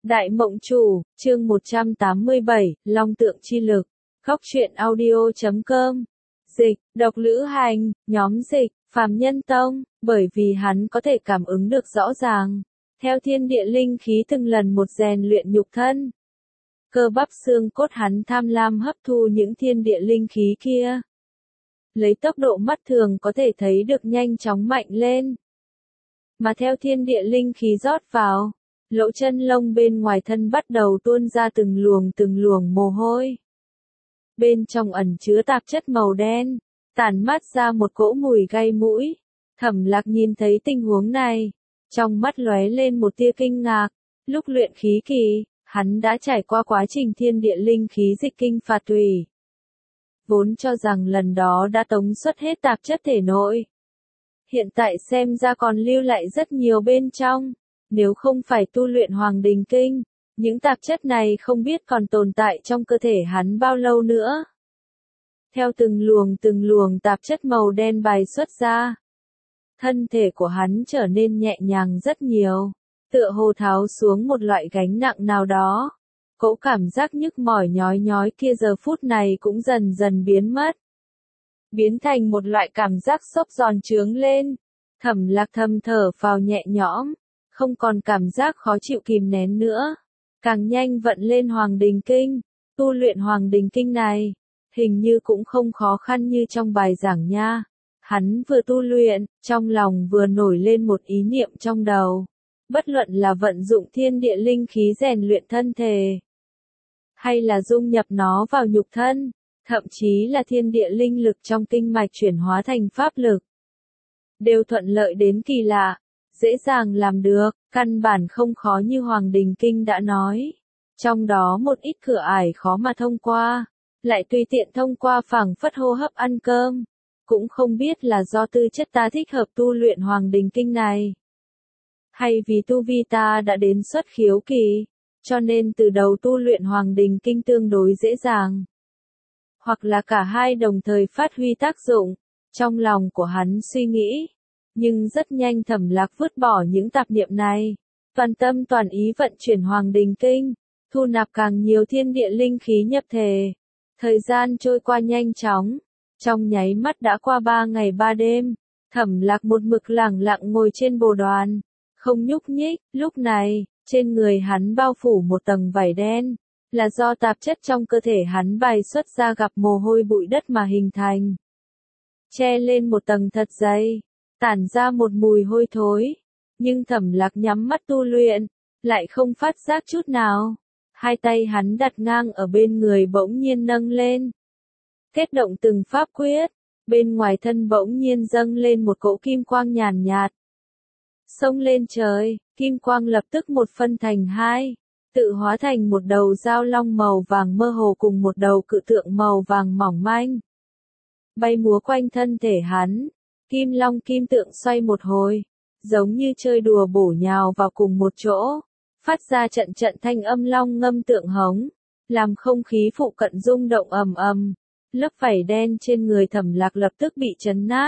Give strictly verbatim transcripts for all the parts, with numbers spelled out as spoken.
Đại Mộng Chủ, chương một trăm tám mươi bảy, Long Tượng Chi Lực, Góc truyện audio chấm com. Dịch, Độc Lữ Hành, nhóm dịch, Phàm Nhân Tông, bởi vì hắn có thể cảm ứng được rõ ràng, theo thiên địa linh khí từng lần một rèn luyện nhục thân. Cơ bắp xương cốt hắn tham lam hấp thu những thiên địa linh khí kia. Lấy tốc độ mắt thường có thể thấy được nhanh chóng mạnh lên. Mà theo thiên địa linh khí rót vào, lỗ chân lông bên ngoài thân bắt đầu tuôn ra từng luồng từng luồng mồ hôi. Bên trong ẩn chứa tạp chất màu đen, tản mát ra một cỗ mùi gai mũi. Thẩm Lạc nhìn thấy tình huống này, trong mắt lóe lên một tia kinh ngạc. Lúc luyện khí kỳ, hắn đã trải qua quá trình thiên địa linh khí dịch kinh phạt tùy. Vốn cho rằng lần đó đã tống xuất hết tạp chất thể nội. Hiện tại xem ra còn lưu lại rất nhiều bên trong. Nếu không phải tu luyện Hoàng Đình Kinh, những tạp chất này không biết còn tồn tại trong cơ thể hắn bao lâu nữa. Theo từng luồng từng luồng tạp chất màu đen bài xuất ra, thân thể của hắn trở nên nhẹ nhàng rất nhiều, tựa hồ tháo xuống một loại gánh nặng nào đó. Cỗ cảm giác nhức mỏi nhói nhói kia giờ phút này cũng dần dần biến mất. Biến thành một loại cảm giác xốp giòn trướng lên. Thẩm Lạc thầm thở phào nhẹ nhõm, không còn cảm giác khó chịu kìm nén nữa. Càng nhanh vận lên Hoàng Đình Kinh, tu luyện Hoàng Đình Kinh này, hình như cũng không khó khăn như trong bài giảng nha. Hắn vừa tu luyện, trong lòng vừa nổi lên một ý niệm trong đầu. Bất luận là vận dụng thiên địa linh khí rèn luyện thân thể, hay là dung nhập nó vào nhục thân, thậm chí là thiên địa linh lực trong kinh mạch chuyển hóa thành pháp lực, đều thuận lợi đến kỳ lạ, dễ dàng làm được, căn bản không khó như Hoàng Đình Kinh đã nói. Trong đó một ít cửa ải khó mà thông qua, lại tùy tiện thông qua phảng phất hô hấp ăn cơm. Cũng không biết là do tư chất ta thích hợp tu luyện Hoàng Đình Kinh này, hay vì tu vi ta đã đến xuất khiếu kỳ, cho nên từ đầu tu luyện Hoàng Đình Kinh tương đối dễ dàng. Hoặc là cả hai đồng thời phát huy tác dụng, trong lòng của hắn suy nghĩ. Nhưng rất nhanh Thẩm Lạc vứt bỏ những tạp niệm này, toàn tâm toàn ý vận chuyển Hoàng Đình Kinh, thu nạp càng nhiều thiên địa linh khí nhập thể. Thời gian trôi qua nhanh chóng, trong nháy mắt đã qua ba ngày ba đêm. Thẩm Lạc một mực lẳng lặng ngồi trên bồ đoàn, không nhúc nhích. Lúc này, trên người hắn bao phủ một tầng vảy đen, là do tạp chất trong cơ thể hắn bài xuất ra gặp mồ hôi bụi đất mà hình thành. Che lên một tầng thật dày, tản ra một mùi hôi thối. Nhưng Thẩm Lạc nhắm mắt tu luyện, lại không phát giác chút nào. Hai tay hắn đặt ngang ở bên người bỗng nhiên nâng lên, kết động từng pháp quyết, bên ngoài thân bỗng nhiên dâng lên một cỗ kim quang nhàn nhạt. Xông lên trời, kim quang lập tức một phân thành hai, tự hóa thành một đầu dao long màu vàng mơ hồ cùng một đầu cự tượng màu vàng mỏng manh. Bay múa quanh thân thể hắn, kim long kim tượng xoay một hồi, giống như chơi đùa bổ nhào vào cùng một chỗ, phát ra trận trận thanh âm long ngâm tượng hống, làm không khí phụ cận rung động ầm ầm. Lớp vảy đen trên người Thẩm Lạc lập tức bị chấn nát,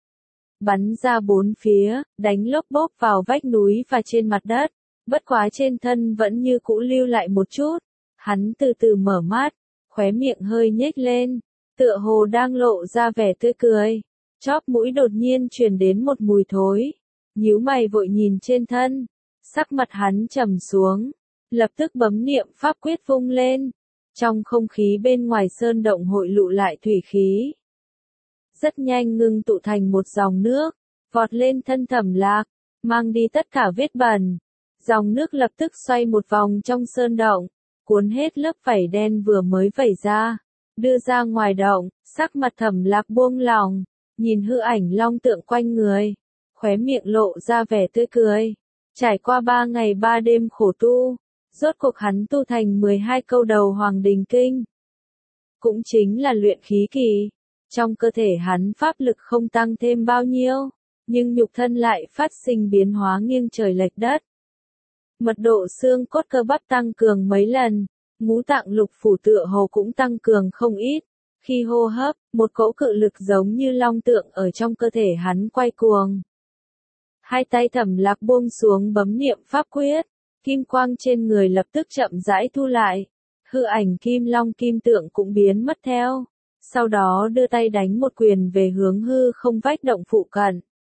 bắn ra bốn phía, đánh lốp bốp vào vách núi và trên mặt đất. Bất quá trên thân vẫn như cũ lưu lại một chút. Hắn từ từ mở mắt, khóe miệng hơi nhếch lên, tựa hồ đang lộ ra vẻ tươi cười. Chóp mũi đột nhiên truyền đến một mùi thối, nhíu mày vội nhìn trên thân, sắc mặt hắn trầm xuống, lập tức bấm niệm pháp quyết vung lên. Trong không khí bên ngoài sơn động hội lụ lại thủy khí, rất nhanh ngưng tụ thành một dòng nước, vọt lên thân Thẩm Lạc, mang đi tất cả vết bẩn. Dòng nước lập tức xoay một vòng trong sơn động, cuốn hết lớp vảy đen vừa mới vẩy ra, đưa ra ngoài động. Sắc mặt Thẩm Lạc buông lỏng, nhìn hư ảnh long tượng quanh người, khóe miệng lộ ra vẻ tươi cười. Trải qua ba ngày ba đêm khổ tu, rốt cuộc hắn tu thành mười hai câu đầu Hoàng Đình Kinh. Cũng chính là luyện khí kỳ. Trong cơ thể hắn pháp lực không tăng thêm bao nhiêu, nhưng nhục thân lại phát sinh biến hóa nghiêng trời lệch đất. Mật độ xương cốt cơ bắp tăng cường mấy lần, ngũ tạng lục phủ tựa hồ cũng tăng cường không ít. Khi hô hấp, một cỗ cự lực giống như long tượng ở trong cơ thể hắn quay cuồng. Hai tay Thẩm Lạc buông xuống bấm niệm pháp quyết, kim quang trên người lập tức chậm rãi thu lại. Hư ảnh kim long kim tượng cũng biến mất theo. Sau đó đưa tay đánh một quyền về hướng hư không vách động phụ cận.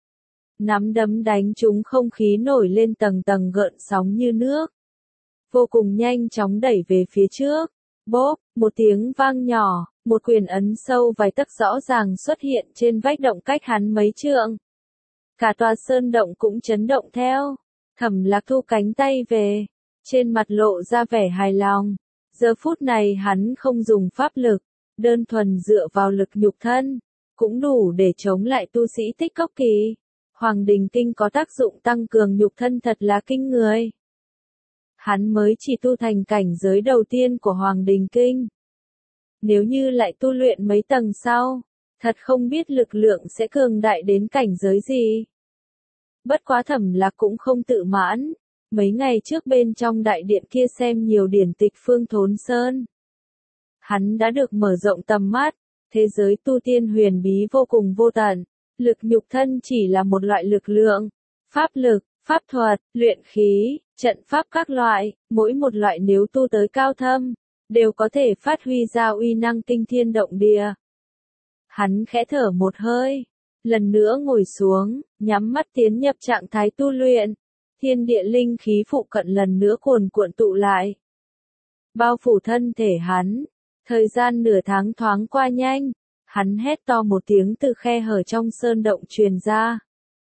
Nắm đấm đánh trúng không khí nổi lên tầng tầng gợn sóng như nước. Vô cùng nhanh chóng đẩy về phía trước. Bốp, một tiếng vang nhỏ, một quyền ấn sâu vài tấc rõ ràng xuất hiện trên vách động cách hắn mấy trượng. Cả tòa sơn động cũng chấn động theo. Thẩm Lạc thu cánh tay về, trên mặt lộ ra vẻ hài lòng. Giờ phút này hắn không dùng pháp lực, đơn thuần dựa vào lực nhục thân, cũng đủ để chống lại tu sĩ tích cốc kỳ. Hoàng Đình Kinh có tác dụng tăng cường nhục thân thật là kinh người. Hắn mới chỉ tu thành cảnh giới đầu tiên của Hoàng Đình Kinh. Nếu như lại tu luyện mấy tầng sau, thật không biết lực lượng sẽ cường đại đến cảnh giới gì. Bất quá Thẩm Lạc cũng không tự mãn, mấy ngày trước bên trong đại điện kia xem nhiều điển tịch Phương Thốn Sơn. Hắn đã được mở rộng tầm mắt, thế giới tu tiên huyền bí vô cùng vô tận, lực nhục thân chỉ là một loại lực lượng, pháp lực, pháp thuật, luyện khí, trận pháp các loại, mỗi một loại nếu tu tới cao thâm, đều có thể phát huy ra uy năng kinh thiên động địa. Hắn khẽ thở một hơi, lần nữa ngồi xuống, nhắm mắt tiến nhập trạng thái tu luyện. Thiên địa linh khí phụ cận lần nữa cuồn cuộn tụ lại, bao phủ thân thể hắn. Thời gian nửa tháng thoáng qua nhanh, hắn hét to một tiếng từ khe hở trong sơn động truyền ra.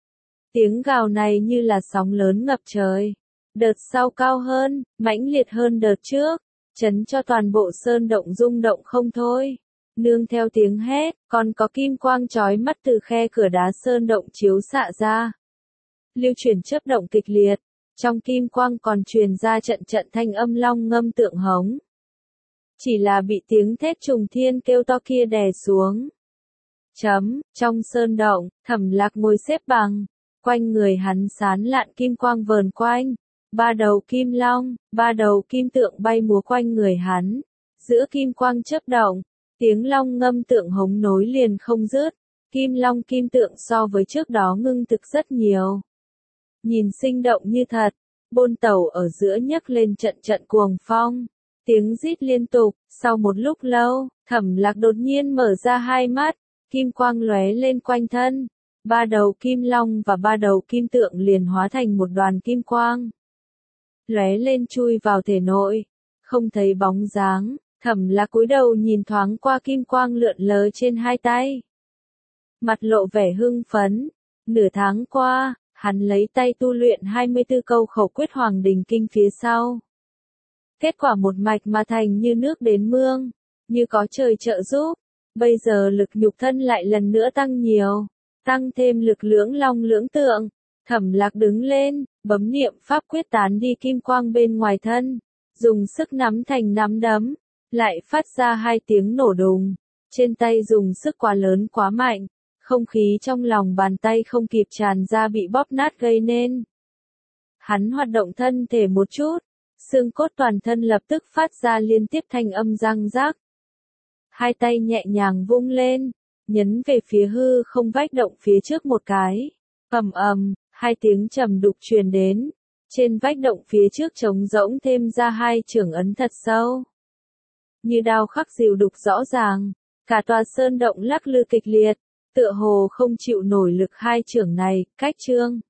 Tiếng gào này như là sóng lớn ngập trời, đợt sau cao hơn, mãnh liệt hơn đợt trước, chấn cho toàn bộ sơn động rung động không thôi. Nương theo tiếng hét, còn có kim quang chói mắt từ khe cửa đá sơn động chiếu xạ ra. Lưu chuyển chớp động kịch liệt, trong kim quang còn truyền ra trận trận thanh âm long ngâm tượng hống. Chỉ là bị tiếng thét trùng thiên kêu to kia đè xuống. Chấm, trong sơn động, Thẩm Lạc ngồi xếp bằng, quanh người hắn sán lạn kim quang vờn quanh, ba đầu kim long, ba đầu kim tượng bay múa quanh người hắn, giữa kim quang chớp động, tiếng long ngâm tượng hống nối liền không dứt, kim long kim tượng so với trước đó ngưng thực rất nhiều. Nhìn sinh động như thật, bôn tàu ở giữa nhấc lên trận trận cuồng phong. Tiếng rít liên tục, sau một lúc lâu, Thẩm Lạc đột nhiên mở ra hai mắt, kim quang lóe lên quanh thân, ba đầu kim long và ba đầu kim tượng liền hóa thành một đoàn kim quang. Lóe lên chui vào thể nội, không thấy bóng dáng, Thẩm Lạc cúi đầu nhìn thoáng qua kim quang lượn lờ trên hai tay. Mặt lộ vẻ hưng phấn, nửa tháng qua, hắn lấy tay tu luyện hai mươi tư câu khẩu quyết Hoàng Đình Kinh phía sau. Kết quả một mạch mà thành như nước đến mương, như có trời trợ giúp, bây giờ lực nhục thân lại lần nữa tăng nhiều, tăng thêm lực lưỡng long lưỡng tượng. Thẩm Lạc đứng lên, bấm niệm pháp quyết tán đi kim quang bên ngoài thân, dùng sức nắm thành nắm đấm, lại phát ra hai tiếng nổ đùng, trên tay dùng sức quá lớn quá mạnh, không khí trong lòng bàn tay không kịp tràn ra bị bóp nát gây nên. Hắn hoạt động thân thể một chút, xương cốt toàn thân lập tức phát ra liên tiếp thanh âm răng rác. Hai tay nhẹ nhàng vung lên, nhấn về phía hư không vách động phía trước một cái. Ầm ầm, hai tiếng trầm đục truyền đến. Trên vách động phía trước trống rỗng thêm ra hai chưởng ấn thật sâu. Như đao khắc dìu đục rõ ràng, cả tòa sơn động lắc lư kịch liệt, tựa hồ không chịu nổi lực hai chưởng này, cách trương.